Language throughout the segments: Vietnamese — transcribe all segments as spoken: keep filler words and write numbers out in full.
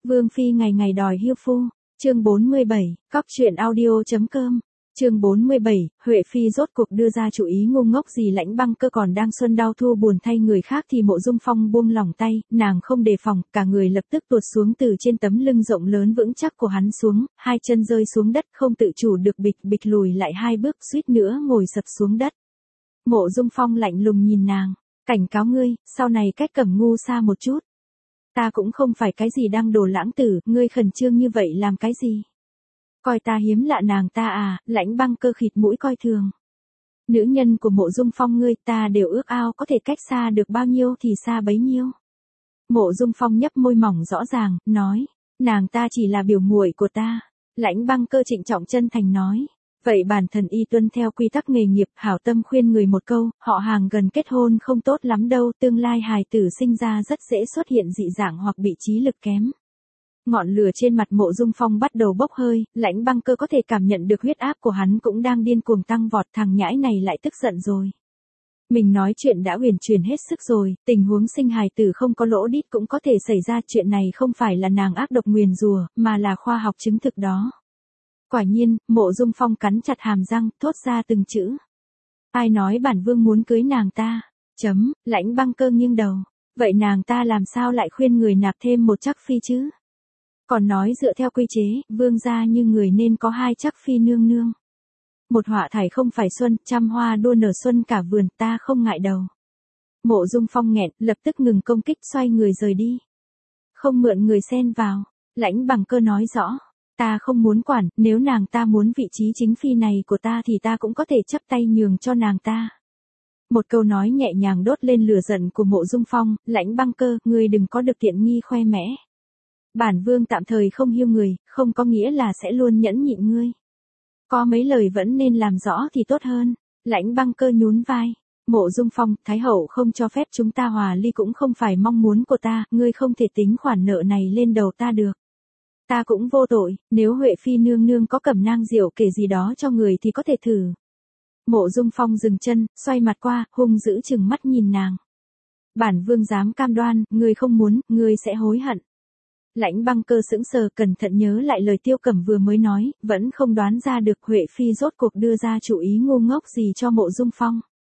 Vương phi ngày ngày đòi hiêu phu. Chương bốn mươi bảy, cóc truyện audio.com. Chương bốn mươi bảy, Huệ phi rốt cuộc đưa ra chủ ý ngu ngốc gì. Lãnh Băng Cơ còn đang xuân đau thu buồn thay người khác thì Mộ Dung Phong buông lỏng tay, nàng không đề phòng, cả người lập tức tuột xuống từ trên tấm lưng rộng lớn vững chắc của hắn xuống, hai chân rơi xuống đất không tự chủ được bịch bịch lùi lại hai bước suýt nữa ngồi sập xuống đất. Mộ Dung Phong lạnh lùng nhìn nàng, cảnh cáo ngươi, sau này cách cẩm ngu xa một chút. Ta cũng không phải cái gì đang đồ lãng tử, ngươi khẩn trương như vậy làm cái gì? Coi ta hiếm lạ nàng ta à? Lãnh Băng Cơ khịt mũi coi thường. Nữ nhân của Mộ Dung Phong ngươi ta đều ước ao có thể cách xa được bao nhiêu thì xa bấy nhiêu. Mộ Dung Phong nhấp môi mỏng rõ ràng, nói, nàng ta chỉ là biểu muội của ta. Lãnh Băng Cơ trịnh trọng chân thành nói, vậy bản thân y tuân theo quy tắc nghề nghiệp, hảo tâm khuyên người một câu, họ hàng gần kết hôn không tốt lắm đâu, tương lai hài tử sinh ra rất dễ xuất hiện dị dạng hoặc bị trí lực kém. Ngọn lửa trên mặt Mộ Dung Phong bắt đầu bốc hơi, Lãnh Băng Cơ có thể cảm nhận được huyết áp của hắn cũng đang điên cuồng tăng vọt, thằng nhãi này lại tức giận rồi. Mình nói chuyện đã huyền chuyển hết sức rồi, tình huống sinh hài tử không có lỗ đít cũng có thể xảy ra, chuyện này không phải là nàng ác độc nguyền rủa, mà là khoa học chứng thực đó. Quả nhiên, Mộ Dung Phong cắn chặt hàm răng, thốt ra từng chữ. Ai nói bản vương muốn cưới nàng ta? Chấm, Lãnh Băng Cơ nghiêng đầu. Vậy nàng ta làm sao lại khuyên người nạp thêm một trắc phi chứ? Còn nói dựa theo quy chế, vương gia như người nên có hai trắc phi nương nương. Một họa thải không phải xuân, trăm hoa đua nở xuân cả vườn, ta không ngại đầu. Mộ Dung Phong nghẹn, lập tức ngừng công kích, xoay người rời đi. Không mượn người xen vào. Lãnh Băng Cơ nói rõ. Ta không muốn quản, nếu nàng ta muốn vị trí chính phi này của ta thì ta cũng có thể chấp tay nhường cho nàng ta. Một câu nói nhẹ nhàng đốt lên lửa giận của Mộ Dung Phong, Lãnh Băng Cơ, ngươi đừng có được tiện nghi khoe mẽ. Bản vương tạm thời không hiêu người, không có nghĩa là sẽ luôn nhẫn nhịn ngươi. Có mấy lời vẫn nên làm rõ thì tốt hơn. Lãnh Băng Cơ nhún vai. Mộ Dung Phong, Thái hậu không cho phép chúng ta hòa ly cũng không phải mong muốn của ta, ngươi không thể tính khoản nợ này lên đầu ta được. Ta cũng vô tội, nếu Huệ phi nương nương có cẩm nang rượu kể gì đó cho người thì có thể thử. Mộ Dung Phong dừng chân, xoay mặt qua, hung dữ chừng mắt nhìn nàng. Bản vương dám cam đoan, ngươi không muốn, ngươi sẽ hối hận. Lãnh Băng Cơ sững sờ, cẩn thận nhớ lại lời Tiêu Cẩm vừa mới nói, vẫn không đoán ra được Huệ phi rốt cuộc đưa ra chủ ý ngu ngốc gì cho Mộ Dung Phong.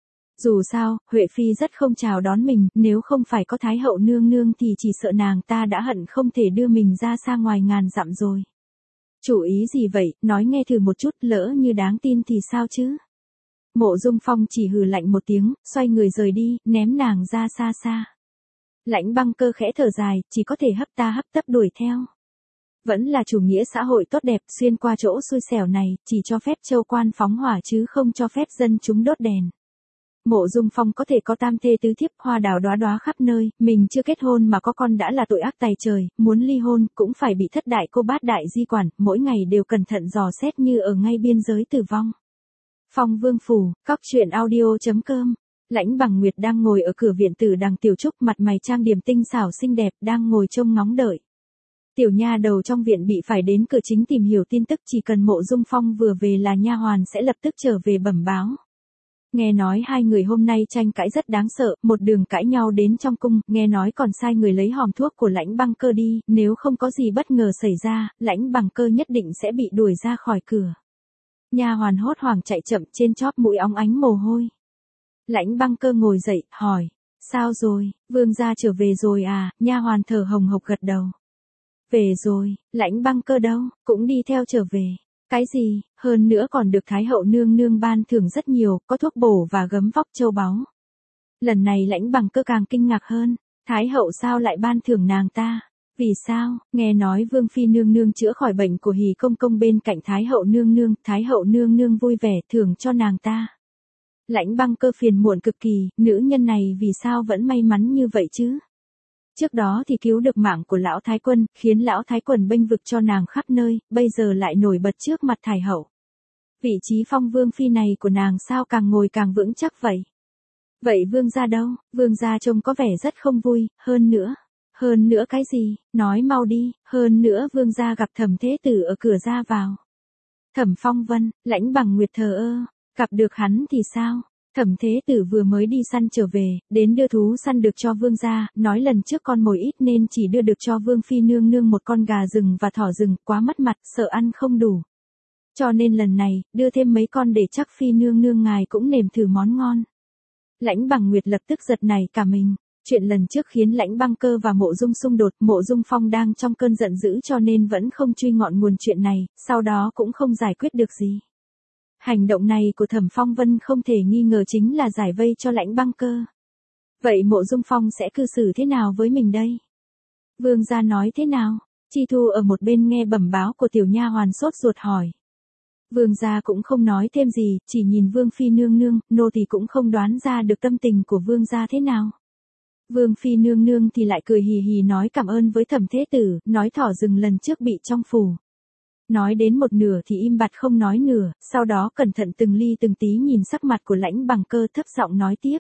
Dù sao, Huệ phi rất không chào đón mình, nếu không phải có Thái hậu nương nương thì chỉ sợ nàng ta đã hận không thể đưa mình ra xa ngoài ngàn dặm rồi. Chủ ý gì vậy, nói nghe thử một chút, lỡ như đáng tin thì sao chứ? Mộ Dung Phong chỉ hừ lạnh một tiếng, xoay người rời đi, ném nàng ra xa xa. Lãnh Băng Cơ khẽ thở dài, chỉ có thể hấp ta hấp tấp đuổi theo. Vẫn là chủ nghĩa xã hội tốt đẹp, xuyên qua chỗ xui xẻo này, chỉ cho phép châu quan phóng hỏa chứ không cho phép dân chúng đốt đèn. Mộ Dung Phong có thể có tam thê tứ thiếp, hoa đào đóa đóa khắp nơi, mình chưa kết hôn mà có con đã là tội ác tày trời, muốn ly hôn cũng phải bị thất đại cô bát đại di quản, mỗi ngày đều cẩn thận dò xét như ở ngay biên giới tử vong. Phong Vương phủ, cóc truyện audio.com. Lãnh Bằng Nguyệt đang ngồi ở cửa viện tử Đằng Tiểu Trúc, mặt mày trang điểm tinh xảo xinh đẹp, đang ngồi trông ngóng đợi. Tiểu nha đầu trong viện bị phải đến cửa chính tìm hiểu tin tức, chỉ cần Mộ Dung Phong vừa về là nha hoàn sẽ lập tức trở về bẩm báo. Nghe nói hai người hôm nay tranh cãi rất đáng sợ, một đường cãi nhau đến trong cung, nghe nói còn sai người lấy hòm thuốc của Lãnh Băng Cơ đi, nếu không có gì bất ngờ xảy ra, Lãnh Băng Cơ nhất định sẽ bị đuổi ra khỏi cửa. Nha hoàn hốt hoảng chạy chậm, trên chóp mũi óng ánh mồ hôi. Lãnh Băng Cơ ngồi dậy, hỏi, sao rồi, vương gia trở về rồi à? Nha hoàn thở hồng hộc gật đầu. Về rồi, Lãnh Băng Cơ đâu, cũng đi theo trở về. Cái gì, hơn nữa còn được Thái hậu nương nương ban thưởng rất nhiều, có thuốc bổ và gấm vóc châu báu. Lần này Lãnh Băng Cơ càng kinh ngạc hơn, Thái hậu sao lại ban thưởng nàng ta? Vì sao? Nghe nói vương phi nương nương chữa khỏi bệnh của Hỉ công công bên cạnh Thái hậu nương nương, Thái hậu nương nương vui vẻ thưởng cho nàng ta. Lãnh Băng Cơ phiền muộn cực kỳ, nữ nhân này vì sao vẫn may mắn như vậy chứ? Trước đó thì cứu được mạng của lão thái quân, khiến lão thái quân bênh vực cho nàng khắp nơi, bây giờ lại nổi bật trước mặt Thái hậu. Vị trí phong vương phi này của nàng sao càng ngồi càng vững chắc vậy? Vậy vương gia đâu? Vương gia trông có vẻ rất không vui, hơn nữa. Hơn nữa cái gì? Nói mau đi, hơn nữa vương gia gặp Thẩm thế tử ở cửa ra vào. Thẩm Phong Vân, Lãnh Bằng Nguyệt thờ ơ, gặp được hắn thì sao? Thẩm Thế Tử vừa mới đi săn trở về, đến đưa thú săn được cho vương gia, nói lần trước con mồi ít nên chỉ đưa được cho vương phi nương nương một con gà rừng và thỏ rừng, quá mất mặt, sợ ăn không đủ. Cho nên lần này, đưa thêm mấy con để chắc phi nương nương ngài cũng nếm thử món ngon. Lãnh Bằng Nguyệt lập tức giật nảy cả mình. Chuyện lần trước khiến Lãnh Băng Cơ và Mộ Dung xung đột, Mộ Dung Phong đang trong cơn giận dữ cho nên vẫn không truy ngọn nguồn chuyện này, sau đó cũng không giải quyết được gì. Hành động này của Thẩm Phong Vân không thể nghi ngờ chính là giải vây cho Lãnh Băng Cơ. Vậy Mộ Dung Phong sẽ cư xử thế nào với mình đây? Vương gia nói thế nào? Chi Thu ở một bên nghe bẩm báo của tiểu nha hoàn sốt ruột hỏi. Vương gia cũng không nói thêm gì, chỉ nhìn Vương phi nương nương, nô tỳ cũng không đoán ra được tâm tình của vương gia thế nào. Vương phi nương nương thì lại cười hì hì nói cảm ơn với Thẩm Thế Tử, nói thỏ rừng lần trước bị trong phủ. Nói đến một nửa thì im bặt không nói nửa, sau đó cẩn thận từng ly từng tí nhìn sắc mặt của Lãnh Bằng Cơ thấp giọng nói tiếp.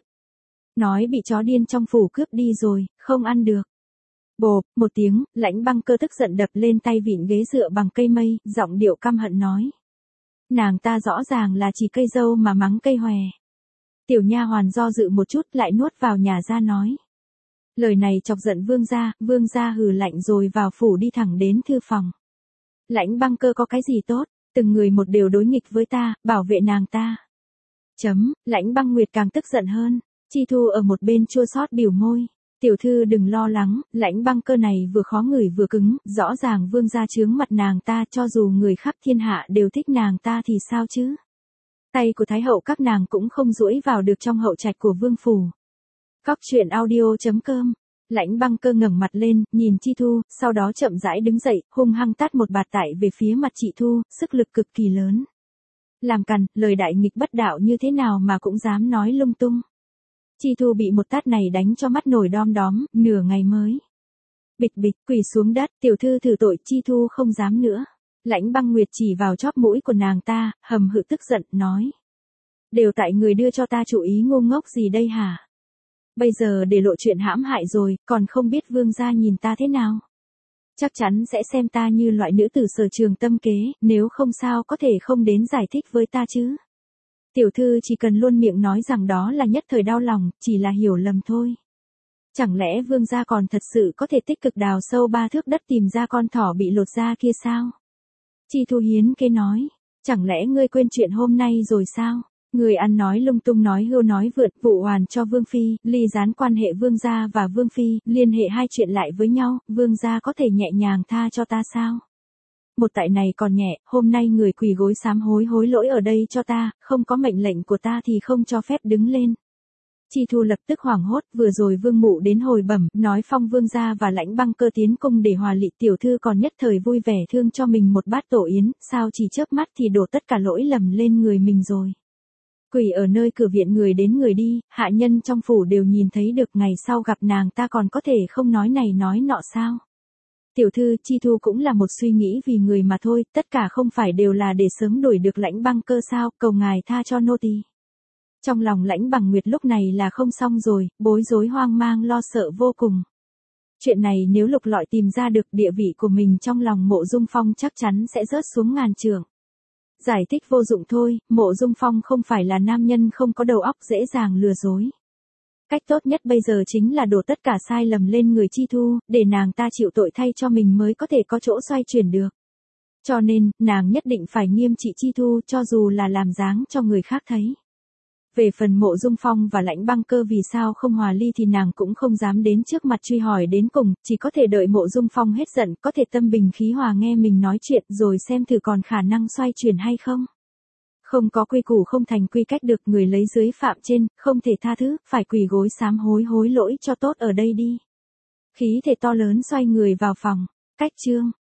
Nói bị chó điên trong phủ cướp đi rồi, không ăn được. Bộp, một tiếng, Lãnh Băng Cơ tức giận đập lên tay vịn ghế dựa bằng cây mây, giọng điệu căm hận nói. Nàng ta rõ ràng là chỉ cây dâu mà mắng cây hòe. Tiểu nha hoàn do dự một chút lại nuốt vào nhà ra nói. Lời này chọc giận vương gia, vương gia hừ lạnh rồi vào phủ đi thẳng đến thư phòng. Lãnh Băng Cơ có cái gì tốt, từng người một đều đối nghịch với ta, bảo vệ nàng ta. Chấm, Lãnh Băng Nguyệt càng tức giận hơn, Chi Thu ở một bên chua xót biểu môi. Tiểu thư đừng lo lắng, Lãnh Băng Cơ này vừa khó ngửi vừa cứng, rõ ràng vương gia chướng mặt nàng ta, cho dù người khắp thiên hạ đều thích nàng ta thì sao chứ? Tay của thái hậu các nàng cũng không duỗi vào được trong hậu trạch của vương phủ. Cóc truyện audio chấm com. Lãnh Băng Cơ ngẩng mặt lên, nhìn Chi Thu, sau đó chậm rãi đứng dậy, hung hăng tát một bạt tại về phía mặt chị Thu, sức lực cực kỳ lớn. Làm cằn, lời đại nghịch bất đạo như thế nào mà cũng dám nói lung tung. Chi Thu bị một tát này đánh cho mắt nổi đom đóm, nửa ngày mới. Bịch bịch, quỳ xuống đất, tiểu thư thử tội, Chi Thu không dám nữa. Lãnh Băng Nguyệt chỉ vào chóp mũi của nàng ta, hầm hự tức giận, nói. Đều tại người đưa cho ta chủ ý ngu ngốc gì đây hả? Bây giờ để lộ chuyện hãm hại rồi, còn không biết vương gia nhìn ta thế nào? Chắc chắn sẽ xem ta như loại nữ tử sở trường tâm kế, nếu không sao có thể không đến giải thích với ta chứ. Tiểu thư chỉ cần luôn miệng nói rằng đó là nhất thời đau lòng, chỉ là hiểu lầm thôi. Chẳng lẽ vương gia còn thật sự có thể tích cực đào sâu ba thước đất tìm ra con thỏ bị lột da kia sao? Chi Thu hiến kế nói, chẳng lẽ ngươi quên chuyện hôm nay rồi sao? Người ăn nói lung tung nói hưu nói vượt, vụ oan cho vương phi, ly gián quan hệ vương gia và vương phi, liên hệ hai chuyện lại với nhau, vương gia có thể nhẹ nhàng tha cho ta sao? Một tại này còn nhẹ, hôm nay người quỳ gối sám hối hối lỗi ở đây cho ta, không có mệnh lệnh của ta thì không cho phép đứng lên. Chi Thu lập tức hoảng hốt, vừa rồi vương mụ đến hồi bẩm, nói phong vương gia và Lãnh Băng Cơ tiến cung để hòa lị, tiểu thư còn nhất thời vui vẻ thương cho mình một bát tổ yến, sao chỉ chớp mắt thì đổ tất cả lỗi lầm lên người mình rồi. Quỳ ở nơi cửa viện người đến người đi, hạ nhân trong phủ đều nhìn thấy được, ngày sau gặp nàng ta còn có thể không nói này nói nọ sao? Tiểu thư, Chi Thu cũng là một suy nghĩ vì người mà thôi, tất cả không phải đều là để sớm đuổi được Lãnh Băng Cơ sao, cầu ngài tha cho nô tỳ. Trong lòng Lãnh Bằng Nguyệt lúc này là không xong rồi, bối rối hoang mang lo sợ vô cùng. Chuyện này nếu lục lọi tìm ra được, địa vị của mình trong lòng Mộ Dung Phong chắc chắn sẽ rớt xuống ngàn trượng. Giải thích vô dụng thôi, Mộ Dung Phong không phải là nam nhân không có đầu óc dễ dàng lừa dối. Cách tốt nhất bây giờ chính là đổ tất cả sai lầm lên người Chi Thu, để nàng ta chịu tội thay cho mình mới có thể có chỗ xoay chuyển được. Cho nên, nàng nhất định phải nghiêm trị Chi Thu cho dù là làm dáng cho người khác thấy. Về phần Mộ Dung Phong và Lãnh Băng Cơ vì sao không hòa ly thì nàng cũng không dám đến trước mặt truy hỏi đến cùng, chỉ có thể đợi Mộ Dung Phong hết giận, có thể tâm bình khí hòa nghe mình nói chuyện rồi xem thử còn khả năng xoay chuyển hay không. Không có quy củ không thành quy cách được, người lấy dưới phạm trên, không thể tha thứ, phải quỳ gối sám hối hối lỗi cho tốt ở đây đi. Khí thể to lớn xoay người vào phòng. Cách chương.